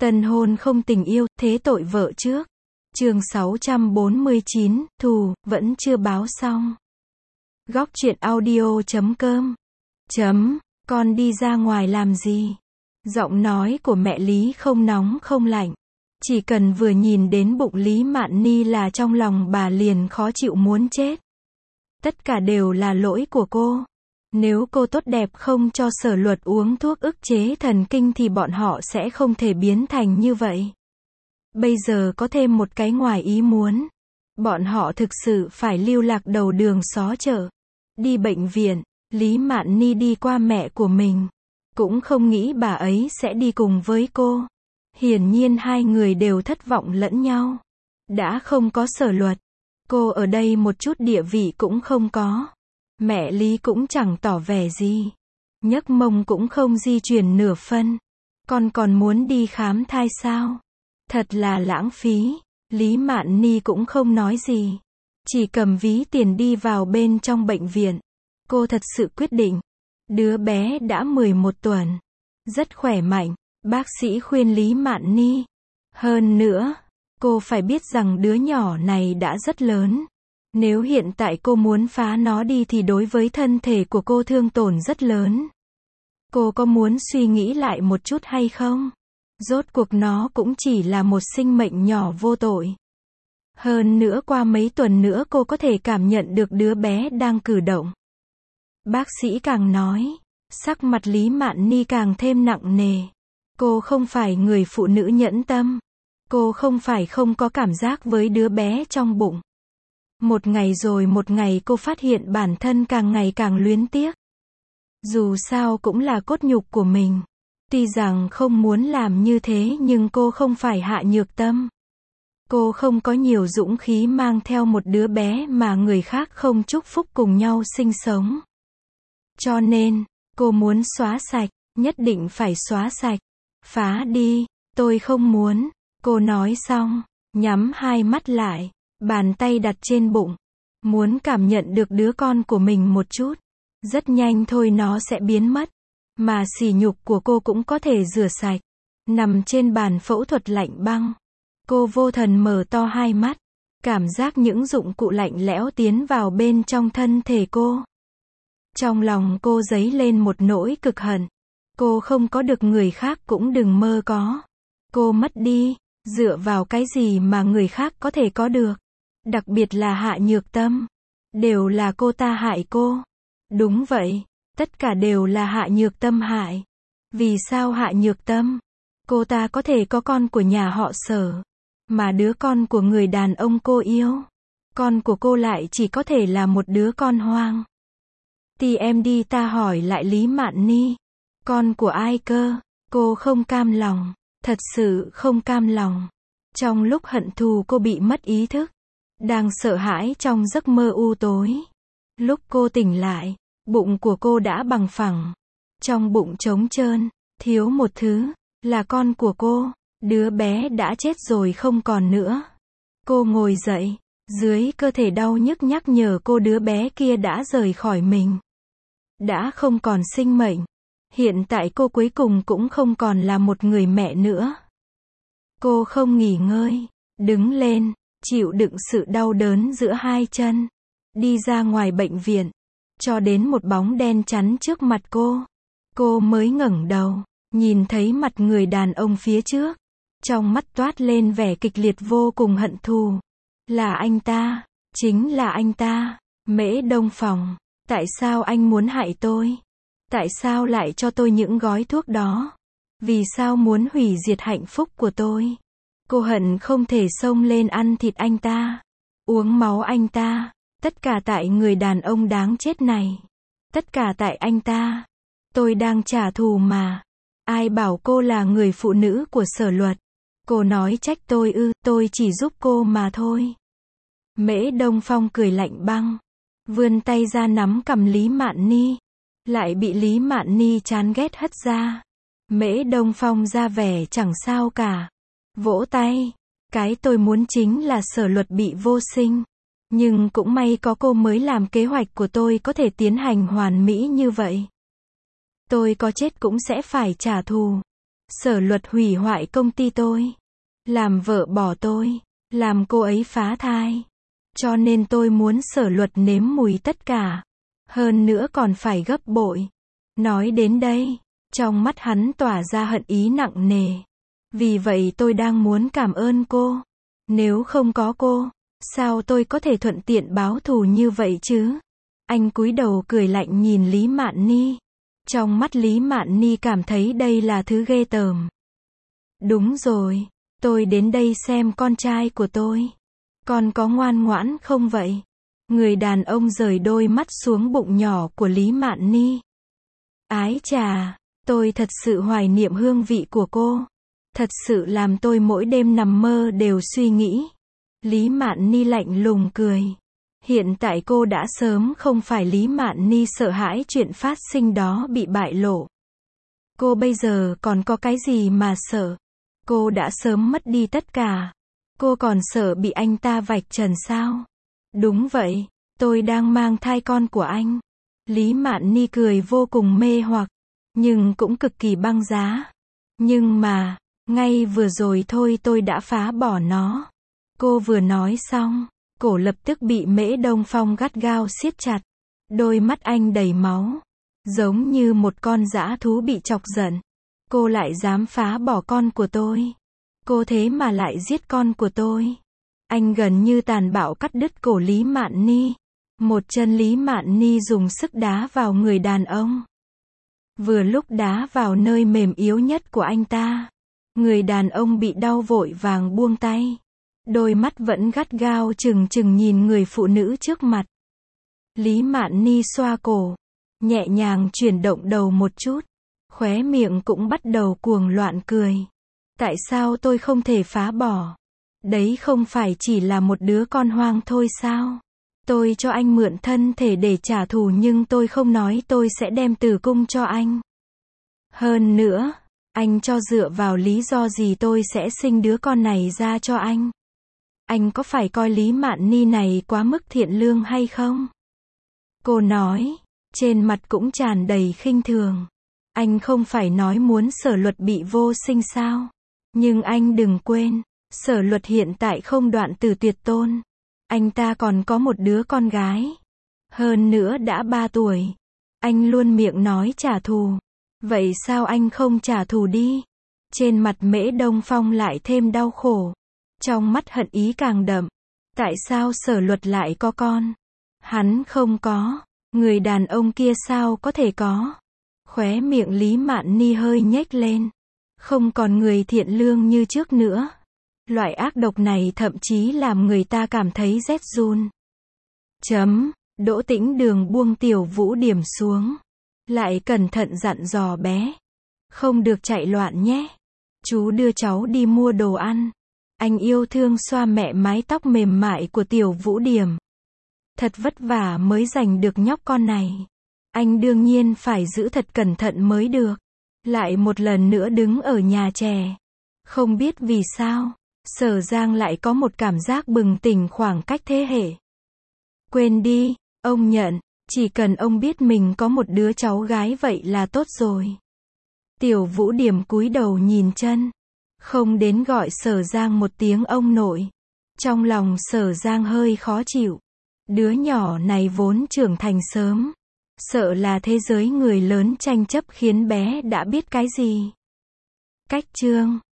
Tân hôn không tình yêu, thế tội vợ trước. Chương 649, thù, vẫn chưa báo xong. Góc truyện audio.com. Con đi ra ngoài làm gì? Giọng nói của mẹ Lý không nóng không lạnh. Chỉ cần vừa nhìn đến bụng Lý Mạn Ni là trong lòng bà liền khó chịu muốn chết. Tất cả đều là lỗi của cô. Nếu cô tốt đẹp không cho Sở Luật uống thuốc ức chế thần kinh thì bọn họ sẽ không thể biến thành như vậy. Bây giờ có thêm một cái ngoài ý muốn. Bọn họ thực sự phải lưu lạc đầu đường xó chợ. Đi bệnh viện, Lý Mạn Ni đi qua mẹ của mình. Cũng không nghĩ bà ấy sẽ đi cùng với cô. Hiển nhiên hai người đều thất vọng lẫn nhau. Đã không có Sở Luật. Cô ở đây một chút địa vị cũng không có. Mẹ Lý cũng chẳng tỏ vẻ gì. Nhấc mông cũng không di chuyển nửa phân. Con còn muốn đi khám thai sao? Thật là lãng phí. Lý Mạn Ni cũng không nói gì. Chỉ cầm ví tiền đi vào bên trong bệnh viện. Cô thật sự quyết định. Đứa bé đã 11 tuần. Rất khỏe mạnh. Bác sĩ khuyên Lý Mạn Ni. Hơn nữa, cô phải biết rằng đứa nhỏ này đã rất lớn. Nếu hiện tại cô muốn phá nó đi thì đối với thân thể của cô thương tổn rất lớn. Cô có muốn suy nghĩ lại một chút hay không? Rốt cuộc nó cũng chỉ là một sinh mệnh nhỏ vô tội. Hơn nữa qua mấy tuần nữa cô có thể cảm nhận được đứa bé đang cử động. Bác sĩ càng nói, sắc mặt Lý Mạn Ni càng thêm nặng nề. Cô không phải người phụ nữ nhẫn tâm. Cô không phải không có cảm giác với đứa bé trong bụng. Một ngày rồi một ngày cô phát hiện bản thân càng ngày càng luyến tiếc. Dù sao cũng là cốt nhục của mình. Tuy rằng không muốn làm như thế nhưng cô không phải hạ nhược tâm. Cô không có nhiều dũng khí mang theo một đứa bé mà người khác không chúc phúc cùng nhau sinh sống. Cho nên, cô muốn xóa sạch, nhất định phải xóa sạch. Phá đi, tôi không muốn. Cô nói xong, nhắm hai mắt lại. Bàn tay đặt trên bụng. Muốn cảm nhận được đứa con của mình một chút. Rất nhanh thôi nó sẽ biến mất. Mà sỉ nhục của cô cũng có thể rửa sạch. Nằm trên bàn phẫu thuật lạnh băng. Cô vô thần mở to hai mắt. Cảm giác những dụng cụ lạnh lẽo tiến vào bên trong thân thể cô. Trong lòng cô dấy lên một nỗi cực hận. Cô không có được người khác cũng đừng mơ có. Cô mất đi. Dựa vào cái gì mà người khác có thể có được? Đặc biệt là hạ nhược tâm. Đều là cô ta hại cô. Đúng vậy. Tất cả đều là hạ nhược tâm hại. Vì sao hạ nhược tâm? Cô ta có thể có con của nhà họ Sở. Mà đứa con của người đàn ông cô yêu. Con của cô lại chỉ có thể là một đứa con hoang. TMD ta hỏi lại Lý Mạn Ni. Con của ai cơ? Cô không cam lòng. Thật sự không cam lòng. Trong lúc hận thù cô bị mất ý thức. Đang sợ hãi trong giấc mơ u tối. Lúc cô tỉnh lại, bụng của cô đã bằng phẳng. Trong bụng trống trơn, thiếu một thứ, là con của cô. Đứa bé đã chết rồi không còn nữa. Cô ngồi dậy, dưới cơ thể đau nhức nhắc nhở cô đứa bé kia đã rời khỏi mình. Đã không còn sinh mệnh. Hiện tại cô cuối cùng cũng không còn là một người mẹ nữa. Cô không nghỉ ngơi, đứng lên, chịu đựng sự đau đớn giữa hai chân. Đi ra ngoài bệnh viện, cho đến một bóng đen chắn trước mặt cô. Cô mới ngẩng đầu, nhìn thấy mặt người đàn ông phía trước. Trong mắt toát lên vẻ kịch liệt vô cùng hận thù. Là anh ta, chính là anh ta, Mễ Đông Phòng. Tại sao anh muốn hại tôi? Tại sao lại cho tôi những gói thuốc đó? Vì sao muốn hủy diệt hạnh phúc của tôi? Cô hận không thể xông lên ăn thịt anh ta, uống máu anh ta. Tất cả tại người đàn ông đáng chết này. Tất cả tại anh ta. Tôi đang trả thù mà. Ai bảo cô là người phụ nữ của Sở Luật? Cô nói trách tôi ư? Tôi chỉ giúp cô mà thôi. Mễ Đông Phong cười lạnh băng. Vươn tay ra nắm cầm Lý Mạn Ni. Lại bị Lý Mạn Ni chán ghét hất ra. Mễ Đông Phong ra vẻ chẳng sao cả. Vỗ tay. Cái tôi muốn chính là Sở Luật bị vô sinh. Nhưng cũng may có cô mới làm kế hoạch của tôi có thể tiến hành hoàn mỹ như vậy. Tôi có chết cũng sẽ phải trả thù. Sở Luật hủy hoại công ty tôi, làm vợ bỏ tôi, làm cô ấy phá thai. Cho nên tôi muốn Sở Luật nếm mùi tất cả. Hơn nữa còn phải gấp bội. Nói đến đây, trong mắt hắn tỏa ra hận ý nặng nề. Vì vậy tôi đang muốn cảm ơn cô. Nếu không có cô, sao tôi có thể thuận tiện báo thù như vậy chứ? Anh cúi đầu cười lạnh nhìn Lý Mạn Ni. Trong mắt Lý Mạn Ni cảm thấy đây là thứ ghê tởm. Đúng rồi, tôi đến đây xem con trai của tôi. Con có ngoan ngoãn không vậy? Người đàn ông rời đôi mắt xuống bụng nhỏ của Lý Mạn Ni. Ái chà, tôi thật sự hoài niệm hương vị của cô. Thật sự làm tôi mỗi đêm nằm mơ đều suy nghĩ. Lý Mạn Ni lạnh lùng cười. Hiện tại cô đã sớm không phải Lý Mạn Ni sợ hãi chuyện phát sinh đó bị bại lộ. Cô bây giờ còn có cái gì mà sợ? Cô đã sớm mất đi tất cả. Cô còn sợ bị anh ta vạch trần sao? Đúng vậy, tôi đang mang thai con của anh. Lý Mạn Ni cười vô cùng mê hoặc, nhưng cũng cực kỳ băng giá. Nhưng mà, ngay vừa rồi thôi tôi đã phá bỏ nó. Cô vừa nói xong, cổ lập tức bị Mễ Đông Phong gắt gao siết chặt. Đôi mắt anh đầy máu, giống như một con dã thú bị chọc giận. Cô lại dám phá bỏ con của tôi. Cô thế mà lại giết con của tôi. Anh gần như tàn bạo cắt đứt cổ Lý Mạn Ni. Một chân Lý Mạn Ni dùng sức đá vào người đàn ông. Vừa lúc đá vào nơi mềm yếu nhất của anh ta, người đàn ông bị đau vội vàng buông tay. Đôi mắt vẫn gắt gao trừng trừng nhìn người phụ nữ trước mặt. Lý Mạn Ni xoa cổ, nhẹ nhàng chuyển động đầu một chút, khóe miệng cũng bắt đầu cuồng loạn cười. Tại sao tôi không thể phá bỏ? Đấy không phải chỉ là một đứa con hoang thôi sao? Tôi cho anh mượn thân thể để trả thù nhưng tôi không nói tôi sẽ đem tử cung cho anh. Hơn nữa, anh cho dựa vào lý do gì tôi sẽ sinh đứa con này ra cho anh? Anh có phải coi Lý Mạn Ni này quá mức thiện lương hay không? Cô nói, trên mặt cũng tràn đầy khinh thường. Anh không phải nói muốn Sở Luật bị vô sinh sao? Nhưng anh đừng quên, Sở Luật hiện tại không đoạn tử tuyệt tôn. Anh ta còn có một đứa con gái. Hơn nữa đã 3 tuổi. Anh luôn miệng nói trả thù. Vậy sao anh không trả thù đi? Trên mặt Mễ Đông Phong lại thêm đau khổ. Trong mắt hận ý càng đậm. Tại sao Sở Luật lại có con? Hắn không có. Người đàn ông kia sao có thể có? Khóe miệng Lý Mạn Ni hơi nhếch lên. Không còn người thiện lương như trước nữa. Loại ác độc này thậm chí làm người ta cảm thấy rét run. Đỗ Tĩnh Đường buông Tiểu Vũ Điểm xuống. Lại cẩn thận dặn dò bé. Không được chạy loạn nhé. Chú đưa cháu đi mua đồ ăn. Anh yêu thương xoa mẹ mái tóc mềm mại của Tiểu Vũ Điểm. Thật vất vả mới giành được nhóc con này. Anh đương nhiên phải giữ thật cẩn thận mới được. Lại một lần nữa đứng ở nhà trẻ. Không biết vì sao, Sở Giang lại có một cảm giác bừng tỉnh khoảng cách thế hệ. Quên đi, ông nhận, chỉ cần ông biết mình có một đứa cháu gái vậy là tốt rồi. Tiểu Vũ Điểm cúi đầu nhìn chân. Không đến gọi Sở Giang một tiếng ông nội. Trong lòng Sở Giang hơi khó chịu. Đứa nhỏ này vốn trưởng thành sớm. Sợ là thế giới người lớn tranh chấp khiến bé đã biết cái gì. Cách chương